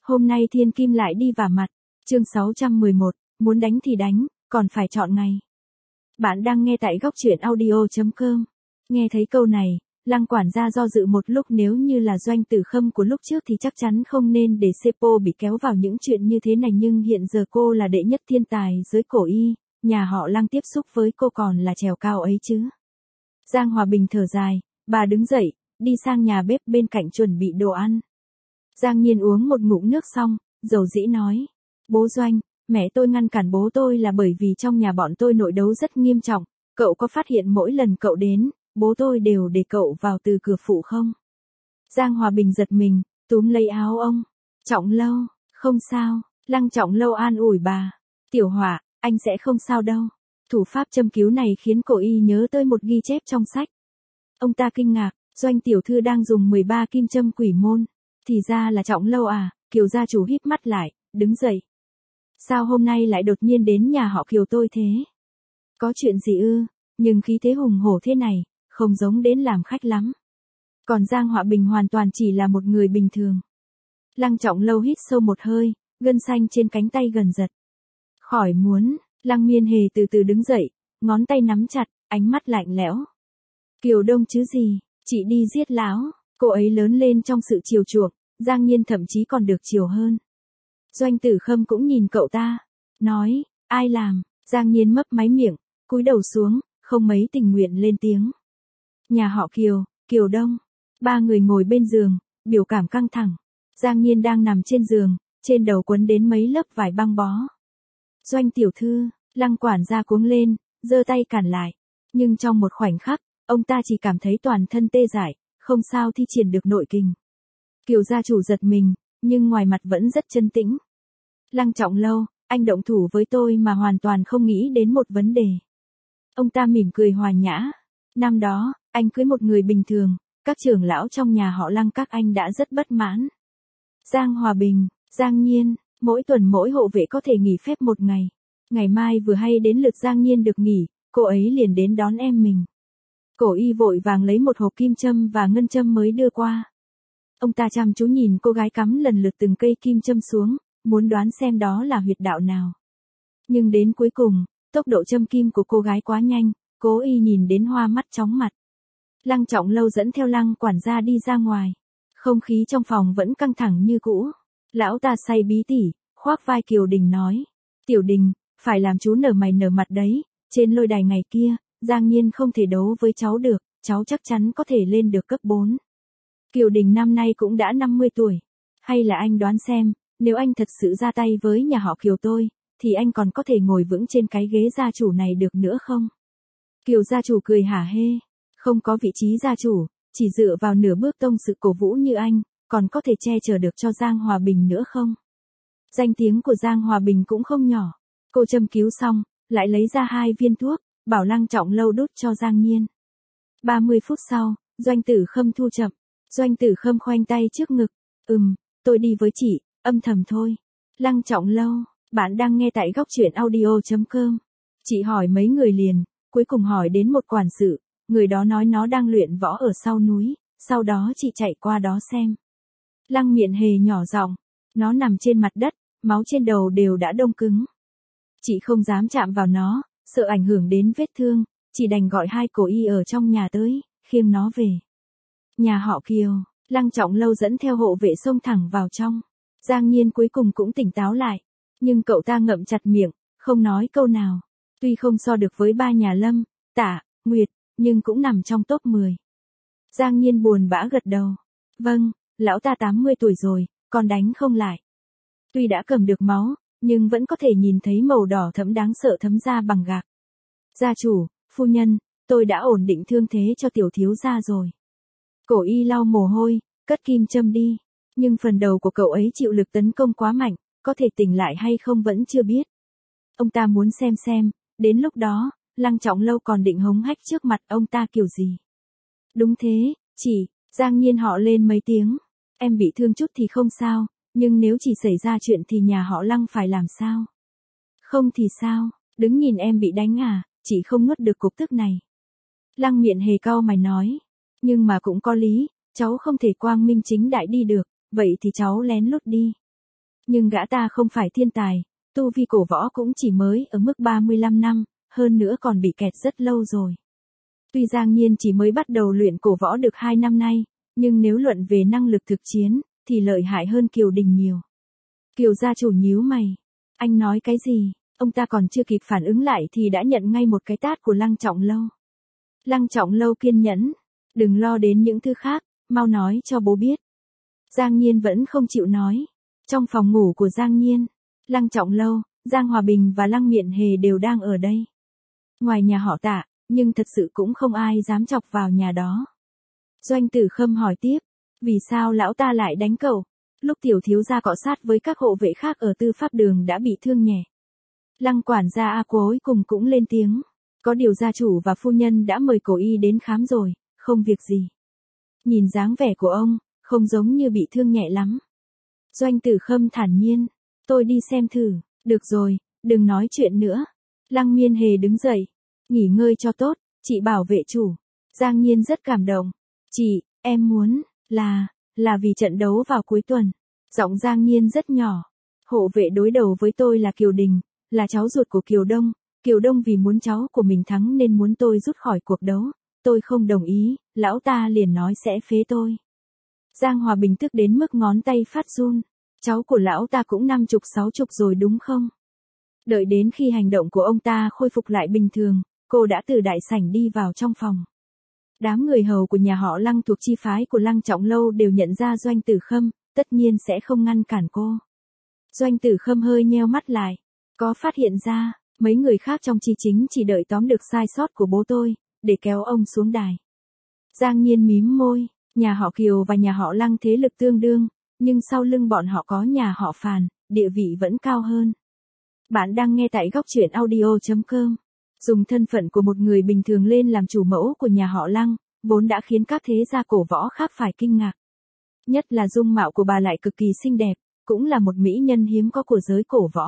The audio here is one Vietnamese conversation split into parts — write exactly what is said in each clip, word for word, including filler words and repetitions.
Hôm nay thiên kim lại đi vả mặt. Chương sáu trăm mười một, muốn đánh thì đánh, còn phải chọn ngày. Bạn đang nghe tại góc truyện audio chấm com. Nghe thấy câu này, Lăng quản gia do dự một lúc, nếu như là Doanh Tử Khâm của lúc trước thì chắc chắn không nên để Sepo bị kéo vào những chuyện như thế này, nhưng hiện giờ cô là đệ nhất thiên tài giới cổ y, nhà họ Lăng tiếp xúc với cô còn là trèo cao ấy chứ. Giang Hòa Bình thở dài, bà đứng dậy, đi sang nhà bếp bên cạnh chuẩn bị đồ ăn. Giang Nhiên uống một ngụm nước xong, dầu dĩ nói, bố Doanh, mẹ tôi ngăn cản bố tôi là bởi vì trong nhà bọn tôi nội đấu rất nghiêm trọng, cậu có phát hiện mỗi lần cậu đến, bố tôi đều để cậu vào từ cửa phụ không? Giang Hòa Bình giật mình, túm lấy áo ông. Trọng Lâu, không sao. Lăng Trọng Lâu an ủi bà. Tiểu Hỏa, anh sẽ không sao đâu. Thủ pháp châm cứu này khiến cổ y nhớ tới một ghi chép trong sách. Ông ta kinh ngạc, Doanh tiểu thư đang dùng mười ba kim châm quỷ môn. Thì ra là Trọng Lâu à? Kiều gia chủ híp mắt lại, đứng dậy. Sao hôm nay lại đột nhiên đến nhà họ Kiều tôi thế? Có chuyện gì ư? Nhưng khí thế hùng hổ thế này, không giống đến làm khách lắm. Còn Giang Hòa Bình hoàn toàn chỉ là một người bình thường. Lăng Trọng Lâu hít sâu một hơi, gân xanh trên cánh tay gần giật. Khỏi muốn, Lăng Miên Hề từ từ đứng dậy, ngón tay nắm chặt, ánh mắt lạnh lẽo. Kiều Đông chứ gì, chị đi giết lão, cô ấy lớn lên trong sự chiều chuộng, Giang Nhiên thậm chí còn được chiều hơn. Doanh Tử Khâm cũng nhìn cậu ta, nói, ai làm, Giang Nhiên mấp máy miệng, cúi đầu xuống, không mấy tình nguyện lên tiếng. Nhà họ Kiều, Kiều Đông. Ba người ngồi bên giường, biểu cảm căng thẳng. Giang Nhiên đang nằm trên giường, trên đầu quấn đến mấy lớp vải băng bó. Doanh tiểu thư, Lăng quản gia cuống lên, giơ tay cản lại. Nhưng trong một khoảnh khắc, ông ta chỉ cảm thấy toàn thân tê dại, không sao thi triển được nội kình. Kiều gia chủ giật mình, nhưng ngoài mặt vẫn rất chân tĩnh. Lăng Trọng Lâu, anh động thủ với tôi mà hoàn toàn không nghĩ đến một vấn đề. Ông ta mỉm cười hòa nhã. Năm đó, anh cưới một người bình thường, các trưởng lão trong nhà họ Lăng các anh đã rất bất mãn. Giang Hòa Bình, Giang Nhiên, mỗi tuần mỗi hộ vệ có thể nghỉ phép một ngày. Ngày mai vừa hay đến lượt Giang Nhiên được nghỉ, cô ấy liền đến đón em mình. Cổ y vội vàng lấy một hộp kim châm và ngân châm mới đưa qua. Ông ta chăm chú nhìn cô gái cắm lần lượt từng cây kim châm xuống, muốn đoán xem đó là huyệt đạo nào. Nhưng đến cuối cùng, tốc độ châm kim của cô gái quá nhanh, Cố y nhìn đến hoa mắt chóng mặt. Lăng Trọng Lâu dẫn theo Lăng quản gia đi ra ngoài. Không khí trong phòng vẫn căng thẳng như cũ. Lão ta say bí tỉ, khoác vai Kiều Đình nói. Tiểu Đình, phải làm chú nở mày nở mặt đấy. Trên lôi đài ngày kia, Giang Nhiên không thể đấu với cháu được, cháu chắc chắn có thể lên được cấp bốn. Kiều Đình năm nay cũng đã năm mươi tuổi. Hay là anh đoán xem, nếu anh thật sự ra tay với nhà họ Kiều tôi, thì anh còn có thể ngồi vững trên cái ghế gia chủ này được nữa không? Kiều gia chủ cười hả hê. Không có vị trí gia chủ, chỉ dựa vào nửa bước tông sự cổ vũ như anh, còn có thể che chở được cho Giang Hòa Bình nữa không? Danh tiếng của Giang Hòa Bình cũng không nhỏ. Cô châm cứu xong, lại lấy ra hai viên thuốc, bảo Lăng Trọng Lâu đút cho Giang Nhiên. ba mươi phút sau, Doanh Tử Khâm thu chậm. Doanh Tử Khâm khoanh tay trước ngực. Ừm, tôi đi với chị, âm thầm thôi. Lăng Trọng Lâu, bạn đang nghe tại góc truyện audio chấm com. Chị hỏi mấy người liền, cuối cùng hỏi đến một quản sự, người đó nói nó đang luyện võ ở sau núi, sau đó chị chạy qua đó xem. Lăng Miện Hề nhỏ giọng, nó nằm trên mặt đất, máu trên đầu đều đã đông cứng. Chị không dám chạm vào nó, sợ ảnh hưởng đến vết thương, chị đành gọi hai cổ y ở trong nhà tới, khiêng nó về. Nhà họ Kiều, Lăng Trọng Lâu dẫn theo hộ vệ xông thẳng vào trong. Giang Nhiên cuối cùng cũng tỉnh táo lại, nhưng cậu ta ngậm chặt miệng, không nói câu nào. Tuy không so được với ba nhà Lâm, Tả, Nguyệt, nhưng cũng nằm trong top mười. Giang Nhiên buồn bã gật đầu. Vâng, lão ta tám mươi tuổi rồi, còn đánh không lại. Tuy đã cầm được máu, nhưng vẫn có thể nhìn thấy màu đỏ thẫm đáng sợ thấm ra bằng gạc. Gia chủ, phu nhân, tôi đã ổn định thương thế cho tiểu thiếu gia rồi. Cổ y lau mồ hôi, cất kim châm đi. Nhưng phần đầu của cậu ấy chịu lực tấn công quá mạnh, có thể tỉnh lại hay không vẫn chưa biết. Ông ta muốn xem xem, đến lúc đó, Lăng Trọng Lâu còn định hống hách trước mặt ông ta kiểu gì. Đúng thế, chỉ, Giang Nhiên họ lên mấy tiếng. Em bị thương chút thì không sao, nhưng nếu chỉ xảy ra chuyện thì nhà họ Lăng phải làm sao? Không thì sao, đứng nhìn em bị đánh à, chị không nuốt được cục tức này. Lăng Miện Hề cau mày nói, nhưng mà cũng có lý, cháu không thể quang minh chính đại đi được, vậy thì cháu lén lút đi. Nhưng gã ta không phải thiên tài, tu vi cổ võ cũng chỉ mới ở mức ba mươi lăm năm, hơn nữa còn bị kẹt rất lâu rồi. Tuy Giang Nhiên chỉ mới bắt đầu luyện cổ võ được hai năm nay, nhưng nếu luận về năng lực thực chiến, thì lợi hại hơn Kiều Đình nhiều. Kiều gia chủ nhíu mày. Anh nói cái gì? Ông ta còn chưa kịp phản ứng lại thì đã nhận ngay một cái tát của Lăng Trọng Lâu. Lăng Trọng Lâu kiên nhẫn. Đừng lo đến những thứ khác, mau nói cho bố biết. Giang Nhiên vẫn không chịu nói. Trong phòng ngủ của Giang Nhiên, Lăng Trọng Lâu, Giang Hòa Bình và Lăng Miện Hề đều đang ở đây. Ngoài nhà họ Tạ, nhưng thật sự cũng không ai dám chọc vào nhà đó. Doanh Tử Khâm hỏi tiếp, vì sao lão ta lại đánh cậu? Lúc tiểu thiếu gia cọ sát với các hộ vệ khác ở tư pháp đường đã bị thương nhẹ. Lăng quản gia A cuối cùng cũng lên tiếng. Có điều gia chủ và phu nhân đã mời cổ y đến khám rồi, không việc gì. Nhìn dáng vẻ của ông, không giống như bị thương nhẹ lắm. Doanh Tử Khâm thản nhiên. Tôi đi xem thử. Được rồi, đừng nói chuyện nữa. Lăng Miên Hề đứng dậy. Nghỉ ngơi cho tốt, chị bảo vệ chủ. Giang Nhiên rất cảm động. Chị, em muốn, là, là vì trận đấu vào cuối tuần. Giọng Giang Nhiên rất nhỏ. Hộ vệ đối đầu với tôi là Kiều Đình, là cháu ruột của Kiều Đông. Kiều Đông vì muốn cháu của mình thắng nên muốn tôi rút khỏi cuộc đấu. Tôi không đồng ý, lão ta liền nói sẽ phế tôi. Giang Hòa Bình tức đến mức ngón tay phát run. Cháu của lão ta cũng năm chục sáu chục rồi đúng không? Đợi đến khi hành động của ông ta khôi phục lại bình thường, cô đã từ đại sảnh đi vào trong phòng. Đám người hầu của nhà họ Lăng thuộc chi phái của Lăng Trọng Lâu đều nhận ra Doanh Tử Khâm, tất nhiên sẽ không ngăn cản cô. Doanh Tử Khâm hơi nheo mắt lại. Có phát hiện ra, mấy người khác trong chi chính chỉ đợi tóm được sai sót của bố tôi, để kéo ông xuống đài. Giang Nhiên mím môi, nhà họ Kiều và nhà họ Lăng thế lực tương đương, nhưng sau lưng bọn họ có nhà họ Phàn, địa vị vẫn cao hơn. Bạn đang nghe tại góc truyện audio chấm com. Dùng thân phận của một người bình thường lên làm chủ mẫu của nhà họ Lăng, vốn đã khiến các thế gia cổ võ khác phải kinh ngạc. Nhất là dung mạo của bà lại cực kỳ xinh đẹp, cũng là một mỹ nhân hiếm có của giới cổ võ.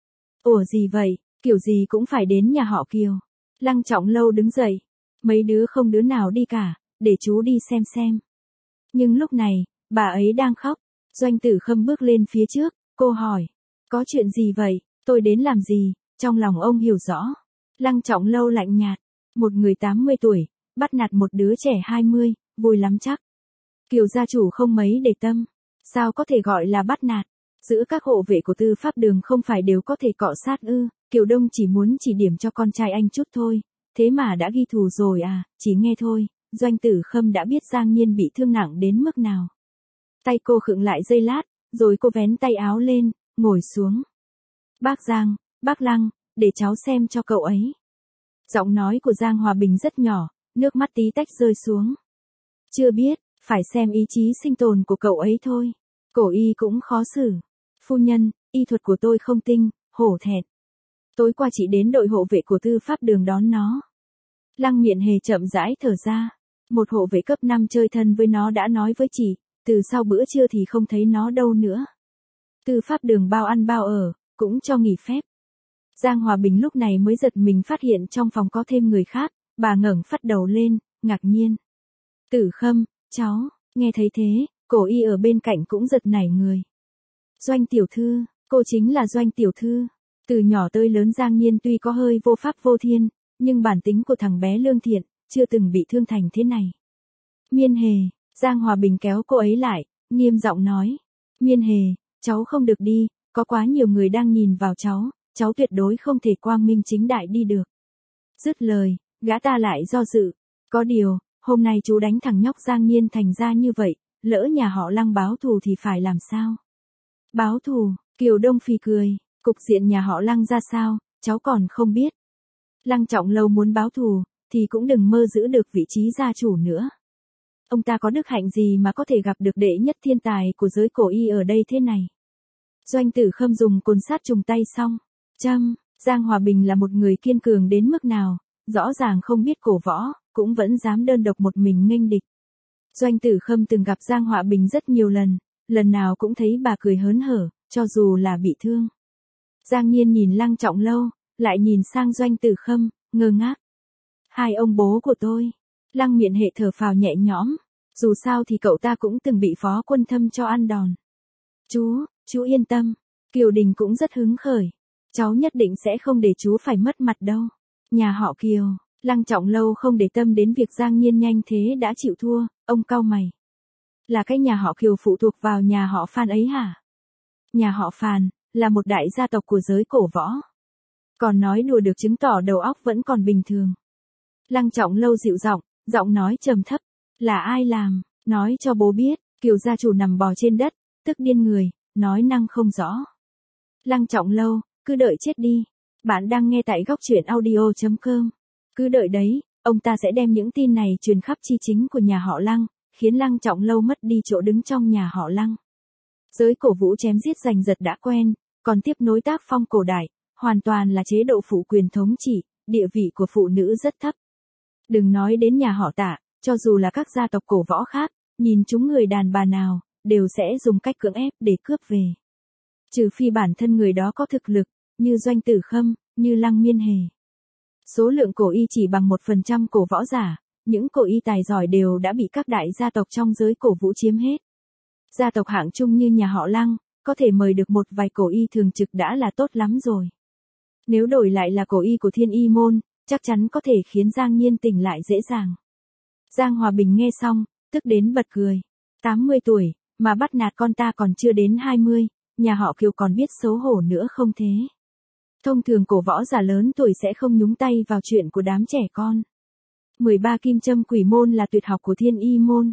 Ủa gì vậy, kiểu gì cũng phải đến nhà họ Kiều. Lăng Trọng Lâu đứng dậy. Mấy đứa không đứa nào đi cả, để chú đi xem xem. Nhưng lúc này, bà ấy đang khóc. Doanh Tử Khâm bước lên phía trước, cô hỏi. Có chuyện gì vậy, tôi đến làm gì? Trong lòng ông hiểu rõ. Lăng Trọng Lâu lạnh nhạt. Một người tám mươi tuổi, bắt nạt một đứa trẻ hai mươi, vui lắm chắc. Kiều gia chủ không mấy để tâm. Sao có thể gọi là bắt nạt? Giữa các hộ vệ của tư pháp đường không phải đều có thể cọ sát ư? Kiều Đông chỉ muốn chỉ điểm cho con trai anh chút thôi. Thế mà đã ghi thù rồi à, chỉ nghe thôi. Doanh Tử Khâm đã biết Giang Nhiên bị thương nặng đến mức nào. Tay cô khựng lại giây lát, rồi cô vén tay áo lên, ngồi xuống. Bác Giang, bác Lăng, để cháu xem cho cậu ấy. Giọng nói của Giang Hòa Bình rất nhỏ, nước mắt tí tách rơi xuống. Chưa biết, phải xem ý chí sinh tồn của cậu ấy thôi. Cổ y cũng khó xử. Phu nhân, y thuật của tôi không tinh, hổ thẹn. Tối qua chị đến đội hộ vệ của tư pháp đường đón nó. Lăng Miện Hề chậm rãi thở ra. Một hộ vệ cấp năm chơi thân với nó đã nói với chị, từ sau bữa trưa thì không thấy nó đâu nữa. Tư pháp đường bao ăn bao ở, cũng cho nghỉ phép. Giang Hòa Bình lúc này mới giật mình phát hiện trong phòng có thêm người khác, bà ngẩng phát đầu lên, ngạc nhiên. Tử Khâm, cháu, nghe thấy thế, cổ y ở bên cạnh cũng giật nảy người. Doanh tiểu thư, cô chính là Doanh tiểu thư. Từ nhỏ tới lớn Giang Nhiên tuy có hơi vô pháp vô thiên, nhưng bản tính của thằng bé lương thiện, chưa từng bị thương thành thế này. Miên Hề, Giang Hòa Bình kéo cô ấy lại, nghiêm giọng nói. Miên Hề, cháu không được đi, có quá nhiều người đang nhìn vào cháu, cháu tuyệt đối không thể quang minh chính đại đi được. Dứt lời, gã ta lại do dự. Có điều, hôm nay chú đánh thằng nhóc Giang Nhiên thành ra như vậy, lỡ nhà họ Lăng báo thù thì phải làm sao? Báo thù, Kiều Đông phì cười, cục diện nhà họ Lăng ra sao, cháu còn không biết. Lăng Trọng Lâu muốn báo thù, thì cũng đừng mơ giữ được vị trí gia chủ nữa. Ông ta có đức hạnh gì mà có thể gặp được đệ nhất thiên tài của giới cổ y ở đây thế này? Doanh Tử Khâm dùng côn sát trùng tay xong. Chăm, Giang Hòa Bình là một người kiên cường đến mức nào, rõ ràng không biết cổ võ, cũng vẫn dám đơn độc một mình nghênh địch. Doanh Tử Khâm từng gặp Giang Hòa Bình rất nhiều lần, lần nào cũng thấy bà cười hớn hở, cho dù là bị thương. Giang Nhiên nhìn Lăng Trọng Lâu, lại nhìn sang Doanh Tử Khâm, ngơ ngác. Hai ông bố của tôi. Lăng Miện Hệ thở phào nhẹ nhõm, dù sao thì cậu ta cũng từng bị Phó Quân Thâm cho ăn đòn. Chú, chú yên tâm, Kiều Đình cũng rất hứng khởi. Cháu nhất định sẽ không để chú phải mất mặt đâu. Nhà họ Kiều, Lăng Trọng Lâu không để tâm đến việc Giang Nhiên nhanh thế đã chịu thua, ông cau mày. Là cái nhà họ Kiều phụ thuộc vào nhà họ Phan ấy hả? Nhà họ Phan là một đại gia tộc của giới cổ võ. Còn nói đùa được chứng tỏ đầu óc vẫn còn bình thường. Lăng Trọng Lâu dịu giọng, giọng nói trầm thấp. Là ai làm, nói cho bố biết. Kiều gia chủ nằm bò trên đất, tức điên người, nói năng không rõ. Lăng Trọng Lâu, cứ đợi chết đi. Bạn đang nghe tại góc truyện audio chấm com. Cứ đợi đấy, ông ta sẽ đem những tin này truyền khắp chi chính của nhà họ Lăng, khiến Lăng Trọng Lâu mất đi chỗ đứng trong nhà họ Lăng. Giới cổ vũ chém giết giành giật đã quen, còn tiếp nối tác phong cổ đại, hoàn toàn là chế độ phụ quyền thống trị, địa vị của phụ nữ rất thấp. Đừng nói đến nhà họ Tạ, cho dù là các gia tộc cổ võ khác, nhìn chúng người đàn bà nào, đều sẽ dùng cách cưỡng ép để cướp về. Trừ phi bản thân người đó có thực lực, như Doanh Tử Khâm, như Lăng Miên Hề. Số lượng cổ y chỉ bằng một phần trăm cổ võ giả, những cổ y tài giỏi đều đã bị các đại gia tộc trong giới cổ vũ chiếm hết. Gia tộc hạng trung như nhà họ Lăng, có thể mời được một vài cổ y thường trực đã là tốt lắm rồi. Nếu đổi lại là cổ y của Thiên Y môn, chắc chắn có thể khiến Giang Nhiên tỉnh lại dễ dàng. Giang Hòa Bình nghe xong, tức đến bật cười. tám mươi tuổi, mà bắt nạt con ta còn chưa đến hai mươi, nhà họ Kiều còn biết xấu hổ nữa không thế? Thông thường cổ võ giả lớn tuổi sẽ không nhúng tay vào chuyện của đám trẻ con. mười ba kim châm quỷ môn là tuyệt học của Thiên Y môn.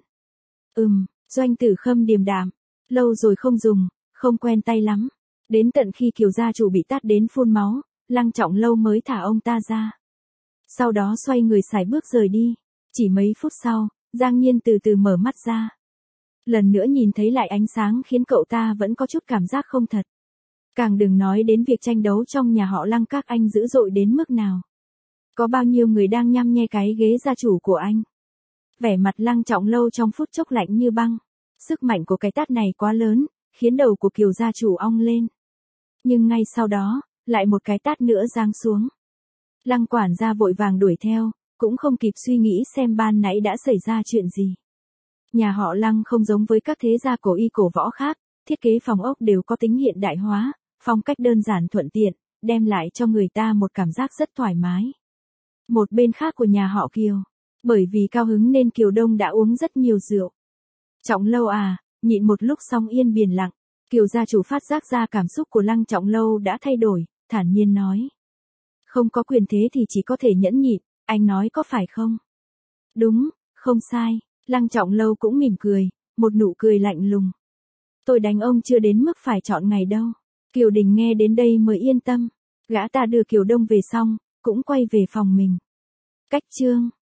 Ừm, Doanh Tử Khâm điềm đạm, lâu rồi không dùng, không quen tay lắm. Đến tận khi Kiều gia chủ bị tát đến phun máu, Lăng Trọng Lâu mới thả ông ta ra. Sau đó xoay người sải bước rời đi. Chỉ mấy phút sau, Giang Nhiên từ từ mở mắt ra. Lần nữa nhìn thấy lại ánh sáng khiến cậu ta vẫn có chút cảm giác không thật. Càng đừng nói đến việc tranh đấu trong nhà họ Lăng các anh dữ dội đến mức nào. Có bao nhiêu người đang nhăm nhe cái ghế gia chủ của anh. Vẻ mặt Lăng Trọng Lâu trong phút chốc lạnh như băng. Sức mạnh của cái tát này quá lớn, khiến đầu của Kiều gia chủ ong lên. Nhưng ngay sau đó, lại một cái tát nữa giáng xuống. Lăng quản gia vội vàng đuổi theo, cũng không kịp suy nghĩ xem ban nãy đã xảy ra chuyện gì. Nhà họ Lăng không giống với các thế gia cổ y cổ võ khác, thiết kế phòng ốc đều có tính hiện đại hóa, phong cách đơn giản thuận tiện, đem lại cho người ta một cảm giác rất thoải mái. Một bên khác của nhà họ Kiều, bởi vì cao hứng nên Kiều Đông đã uống rất nhiều rượu. Trọng Lâu à, nhịn một lúc xong yên biển lặng, Kiều gia chủ phát giác ra cảm xúc của Lăng Trọng Lâu đã thay đổi, thản nhiên nói. Không có quyền thế thì chỉ có thể nhẫn nhịn, anh nói có phải không? Đúng, không sai, Lăng Trọng Lâu cũng mỉm cười, một nụ cười lạnh lùng. Tôi đánh ông chưa đến mức phải chọn ngày đâu. Kiều Đình nghe đến đây mới yên tâm. Gã ta đưa Kiều Đông về xong, cũng quay về phòng mình. Cách chương